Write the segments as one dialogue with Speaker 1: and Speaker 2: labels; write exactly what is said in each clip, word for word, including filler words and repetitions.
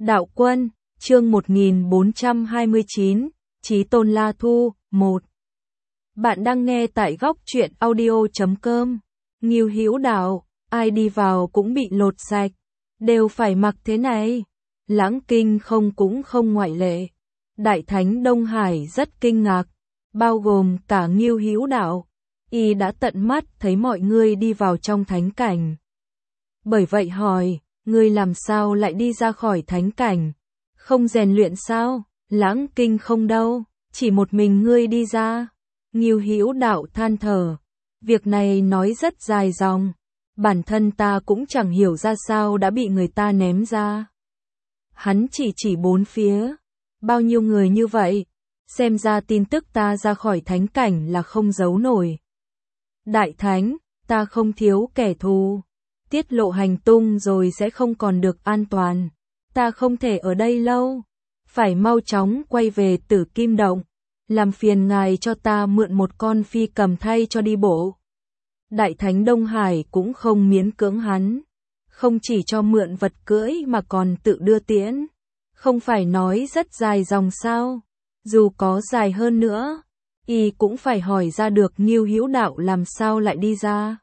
Speaker 1: Đạo Quân, chương một nghìn bốn trăm hai mươi chín, Chí Tôn La Thu, một. Bạn đang nghe tại góc truyện audio chấm com. Ngưu Hữu Đạo, ai đi vào cũng bị lột sạch, đều phải mặc thế này. Lãng Kinh không cũng không ngoại lệ. Đại Thánh Đông Hải rất kinh ngạc, bao gồm cả Ngưu Hữu Đạo. Y đã tận mắt thấy mọi người đi vào trong thánh cảnh. Bởi vậy hỏi, ngươi làm sao lại đi ra khỏi thánh cảnh? Không rèn luyện sao? Lãng Kinh không đâu, chỉ một mình ngươi đi ra. Ngưu Hữu Đạo than thở, việc này nói rất dài dòng, bản thân ta cũng chẳng hiểu ra sao đã bị người ta ném ra. Hắn chỉ chỉ bốn phía, bao nhiêu người như vậy, xem ra tin tức ta ra khỏi thánh cảnh là không giấu nổi. Đại Thánh, ta không thiếu kẻ thù, tiết lộ hành tung rồi sẽ không còn được an toàn. Ta không thể ở đây lâu, phải mau chóng quay về Tử Kim Động. Làm phiền ngài cho ta mượn một con phi cầm thay cho đi bộ. Đại Thánh Đông Hải cũng không miễn cưỡng hắn, không chỉ cho mượn vật cưỡi mà còn tự đưa tiễn. Không phải nói rất dài dòng sao? Dù có dài hơn nữa, y cũng phải hỏi ra được Ngưu Hữu Đạo làm sao lại đi ra.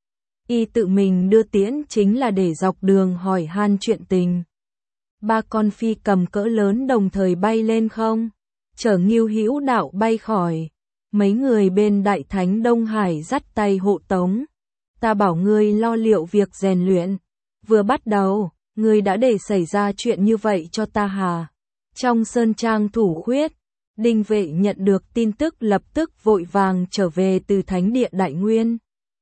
Speaker 1: Y tự mình đưa tiễn chính là để dọc đường hỏi han chuyện tình. Ba con phi cầm cỡ lớn đồng thời bay lên không, chở Ngưu Hữu Đạo bay khỏi. Mấy người bên Đại Thánh Đông Hải dắt tay hộ tống. Ta bảo ngươi lo liệu việc rèn luyện. Vừa bắt đầu, ngươi đã để xảy ra chuyện như vậy cho ta hà? Trong sơn trang thủ khuyết, Đinh Vệ nhận được tin tức lập tức vội vàng trở về từ Thánh Địa Đại Nguyên.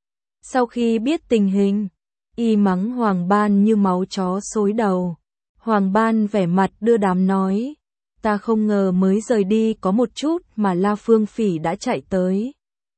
Speaker 1: Sau khi biết tình hình, y mắng Hoàng Ban như máu chó xối đầu. Hoàng Ban vẻ mặt đưa đám nói, ta không ngờ mới rời đi có một chút mà La Phương Phỉ đã chạy tới.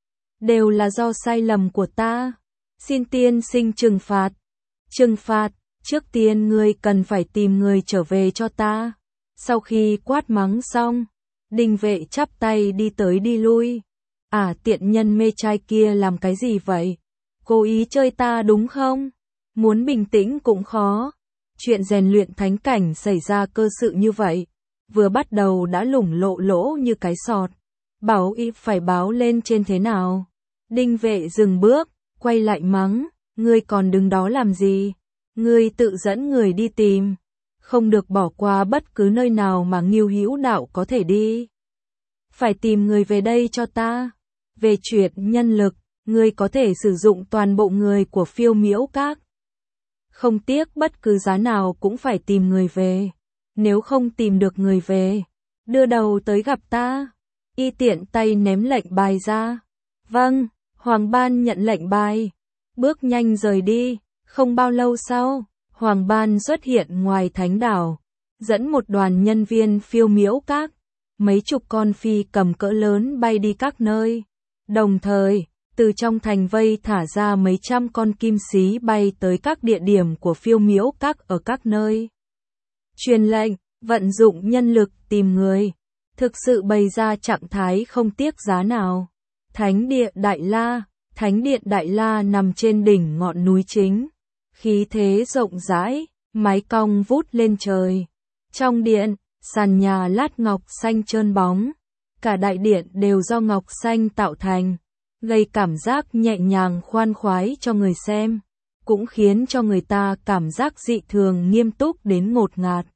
Speaker 1: Đều là do sai lầm của ta, xin tiên sinh trừng phạt. Trừng phạt, trước tiên ngươi cần phải tìm người trở về cho ta. Sau khi quát mắng xong, Đinh Vệ chắp tay đi tới đi lui. À, tiện nhân mê trai kia làm cái gì vậy? Cố ý chơi ta đúng không? Muốn bình tĩnh cũng khó. Chuyện rèn luyện thánh cảnh xảy ra cơ sự như vậy, vừa bắt đầu đã lủng lộ lỗ như cái sọt. Bảo y phải báo lên trên thế nào? Đinh Vệ dừng bước, quay lại mắng, ngươi còn đứng đó làm gì? Ngươi tự dẫn người đi tìm, không được bỏ qua bất cứ nơi nào mà Ngưu Hữu Đạo có thể đi. Phải tìm người về đây cho ta. Về chuyện nhân lực, ngươi có thể sử dụng toàn bộ người của Phiêu Miễu Các. Không tiếc bất cứ giá nào cũng phải tìm người về. Nếu không tìm được người về, đưa đầu tới gặp ta. Y tiện tay ném lệnh bài ra. Vâng, Hoàng Ban nhận lệnh bài, bước nhanh rời đi. Không bao lâu sau, Hoàng Ban xuất hiện ngoài thánh đảo, dẫn một đoàn nhân viên Phiêu Miễu Các. Mấy chục con phi cầm cỡ lớn bay đi các nơi. Đồng thời, từ trong thành vây thả ra mấy trăm con kim xí bay tới các địa điểm của Phiêu Miễu Các ở các nơi. Truyền lệnh, vận dụng nhân lực tìm người, thực sự bày ra trạng thái không tiếc giá nào. Thánh Địa Đại La, Thánh Điện Đại La nằm trên đỉnh ngọn núi chính, khí thế rộng rãi, mái cong vút lên trời. Trong điện, sàn nhà lát ngọc xanh trơn bóng, cả đại điện đều do ngọc xanh tạo thành, gây cảm giác nhẹ nhàng khoan khoái cho người xem, cũng khiến cho người ta cảm giác dị thường nghiêm túc đến ngột ngạt.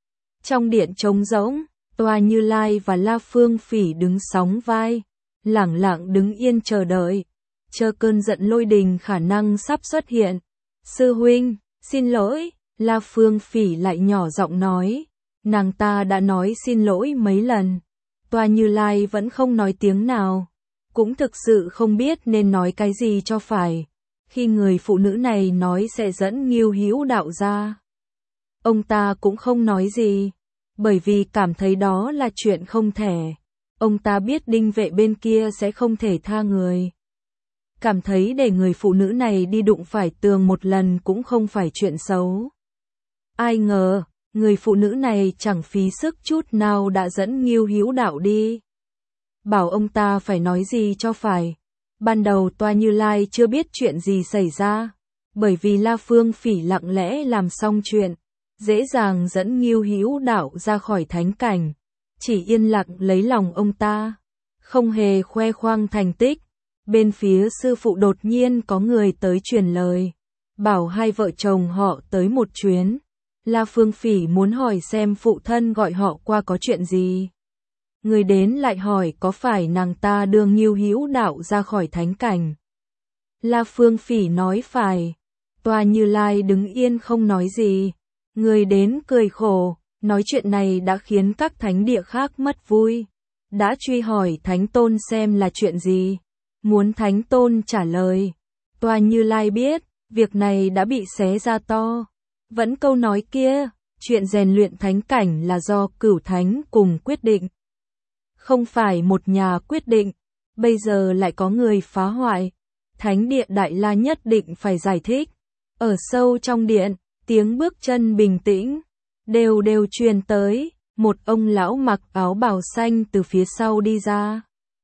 Speaker 1: Trong điện trống rỗng, Toa Như Lai và La Phương Phỉ đứng sóng vai, lẳng lặng đứng yên chờ đợi, chờ cơn giận lôi đình khả năng sắp xuất hiện. Sư huynh, xin lỗi, La Phương Phỉ lại nhỏ giọng nói, nàng ta đã nói xin lỗi mấy lần. Toa Như Lai vẫn không nói tiếng nào, cũng thực sự không biết nên nói cái gì cho phải, khi người phụ nữ này nói sẽ dẫn Ngưu Hữu Đạo ra. Ông ta cũng không nói gì, bởi vì cảm thấy đó là chuyện không thể. Ông ta biết Đinh Vệ bên kia sẽ không thể tha người. Cảm thấy để người phụ nữ này đi đụng phải tường một lần cũng không phải chuyện xấu. Ai ngờ, người phụ nữ này chẳng phí sức chút nào đã dẫn Ngưu Hữu Đạo đi. Bảo ông ta phải nói gì cho phải. Ban đầu Toa Như Lai chưa biết chuyện gì xảy ra, bởi vì La Phương Phỉ lặng lẽ làm xong chuyện, dễ dàng dẫn Ngưu Hữu Đạo ra khỏi thánh cảnh, chỉ yên lặng lấy lòng ông ta, không hề khoe khoang thành tích. Bên phía sư phụ đột nhiên có người tới truyền lời, bảo hai vợ chồng họ tới một chuyến. La Phương Phỉ muốn hỏi xem phụ thân gọi họ qua có chuyện gì. Người đến lại hỏi có phải nàng ta đưa Ngưu Hữu Đạo ra khỏi thánh cảnh. La Phương Phỉ nói phải. Toa Như Lai đứng yên không nói gì. Người đến cười khổ, nói chuyện này đã khiến các thánh địa khác mất vui. Đã truy hỏi Thánh Tôn xem là chuyện gì. Muốn Thánh Tôn trả lời. Toa Như Lai biết, việc này đã bị xé ra to. Vẫn câu nói kia, chuyện rèn luyện thánh cảnh là do cửu thánh cùng quyết định. Không phải một nhà quyết định, bây giờ lại có người phá hoại. Thánh địa Đại La nhất định phải giải thích. Ở sâu trong điện, tiếng bước chân bình tĩnh, đều đều truyền tới, một ông lão mặc áo bào xanh từ phía sau đi ra.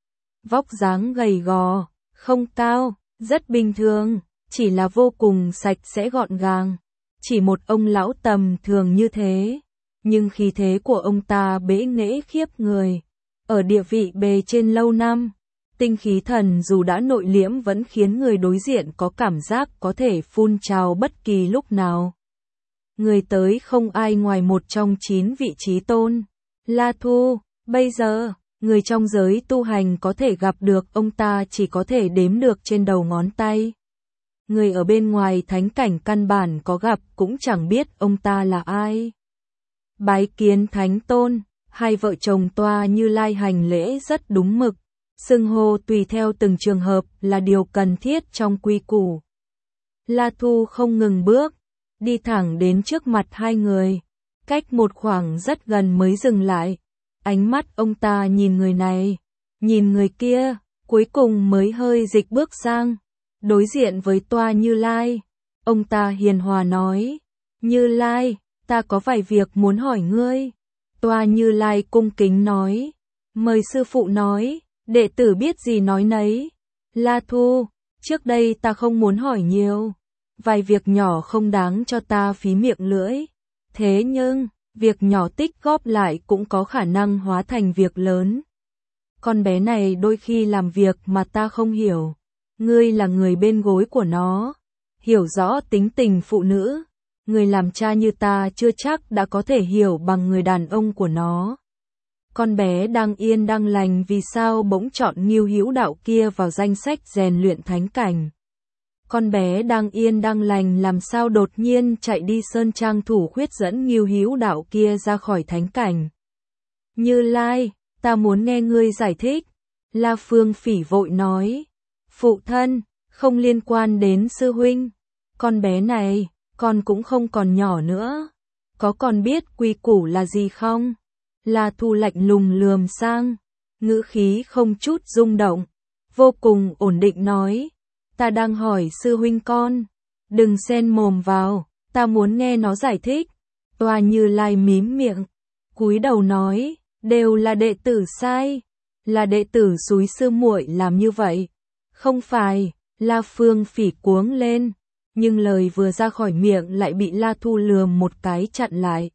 Speaker 1: Vóc dáng gầy gò, không cao, rất bình thường, chỉ là vô cùng sạch sẽ gọn gàng. Chỉ một ông lão tầm thường như thế, nhưng khí thế của ông ta bẽ nghễ khiếp người. Ở địa vị bề trên lâu năm, tinh khí thần dù đã nội liễm vẫn khiến người đối diện có cảm giác có thể phun trào bất kỳ lúc nào. Người tới không ai ngoài một trong chín vị chí tôn. La Thu, bây giờ, người trong giới tu hành có thể gặp được ông ta chỉ có thể đếm được trên đầu ngón tay. Người ở bên ngoài thánh cảnh căn bản có gặp cũng chẳng biết ông ta là ai. Bái kiến Thánh Tôn, hai vợ chồng Toa Như Lai hành lễ rất đúng mực, xưng hô tùy theo từng trường hợp là điều cần thiết trong quy củ. La Thu không ngừng bước, đi thẳng đến trước mặt hai người, cách một khoảng rất gần mới dừng lại. Ánh mắt ông ta nhìn người này, nhìn người kia, cuối cùng mới hơi dịch bước sang. Đối diện với Toa Như Lai, ông ta hiền hòa nói, Như Lai, ta có vài việc muốn hỏi ngươi. Toa Như Lai cung kính nói, mời sư phụ nói, đệ tử biết gì nói nấy. La Thu, trước đây ta không muốn hỏi nhiều, vài việc nhỏ không đáng cho ta phí miệng lưỡi. Thế nhưng, việc nhỏ tích góp lại cũng có khả năng hóa thành việc lớn. Con bé này đôi khi làm việc mà ta không hiểu. Ngươi là người bên gối của nó, hiểu rõ tính tình phụ nữ, người làm cha như ta chưa chắc đã có thể hiểu bằng người đàn ông của nó. Con bé đang yên đang lành vì sao bỗng chọn Ngưu Hữu Đạo kia vào danh sách rèn luyện thánh cảnh. Con bé đang yên đang lành làm sao đột nhiên chạy đi sơn trang thủ khuyết dẫn Ngưu Hữu Đạo kia ra khỏi thánh cảnh. Như Lai, ta muốn nghe ngươi giải thích. La Phương Phỉ vội nói. Phụ thân, không liên quan đến sư huynh. Con bé này, con cũng không còn nhỏ nữa. Có còn biết quy củ là gì không? La Thu lạnh lùng lườm sang, ngữ khí không chút rung động, vô cùng ổn định nói. Ta đang hỏi sư huynh con, đừng xen mồm vào, ta muốn nghe nó giải thích. Toa Như Lai mím miệng, cúi đầu nói, đều là đệ tử sai, là đệ tử xúi sư muội làm như vậy. Không phải, La Phương Phỉ cuống lên, nhưng lời vừa ra khỏi miệng lại bị La Thu lườm một cái chặn lại.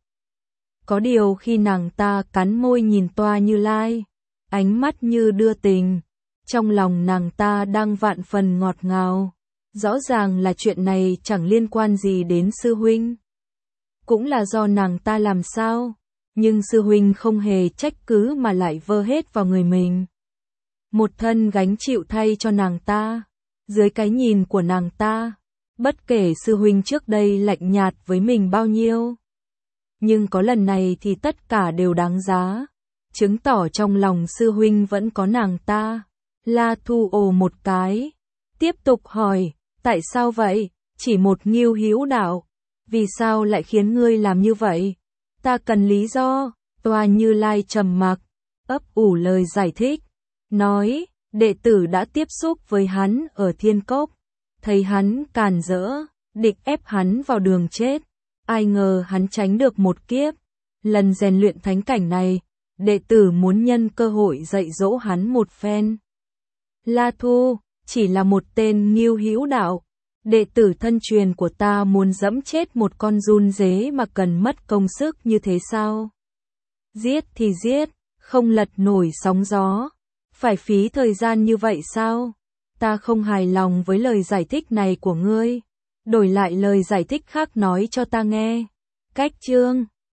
Speaker 1: Có điều khi nàng ta cắn môi nhìn Toa Như Lai, ánh mắt như đưa tình, trong lòng nàng ta đang vạn phần ngọt ngào. Rõ ràng là chuyện này chẳng liên quan gì đến sư huynh. Cũng là do nàng ta làm sao, nhưng sư huynh không hề trách cứ mà lại vơ hết vào người mình. Một thân gánh chịu thay cho nàng ta, dưới cái nhìn của nàng ta, bất kể sư huynh trước đây lạnh nhạt với mình bao nhiêu. Nhưng có lần này thì tất cả đều đáng giá, chứng tỏ trong lòng sư huynh vẫn có nàng ta. La Thu ồ một cái, tiếp tục hỏi, tại sao vậy, chỉ một Ngưu Hữu Đạo, vì sao lại khiến ngươi làm như vậy? Ta cần lý do. Toa Như Lai trầm mặc, ấp ủ lời giải thích, nói, đệ tử đã tiếp xúc với hắn ở Thiên Cốc, thấy hắn càn rỡ, định ép hắn vào đường chết, ai ngờ hắn tránh được một kiếp. Lần rèn luyện thánh cảnh này, đệ tử muốn nhân cơ hội dạy dỗ hắn một phen. La Thu, chỉ là một tên Ngưu Hữu Đạo, Đệ tử thân truyền của ta muốn dẫm chết một con run dế mà cần mất công sức như thế sao? Giết thì giết, không lật nổi sóng gió. Phải phí thời gian như vậy sao? Ta không hài lòng với lời giải thích này của ngươi. Đổi lại lời giải thích khác nói cho ta nghe. Cách chương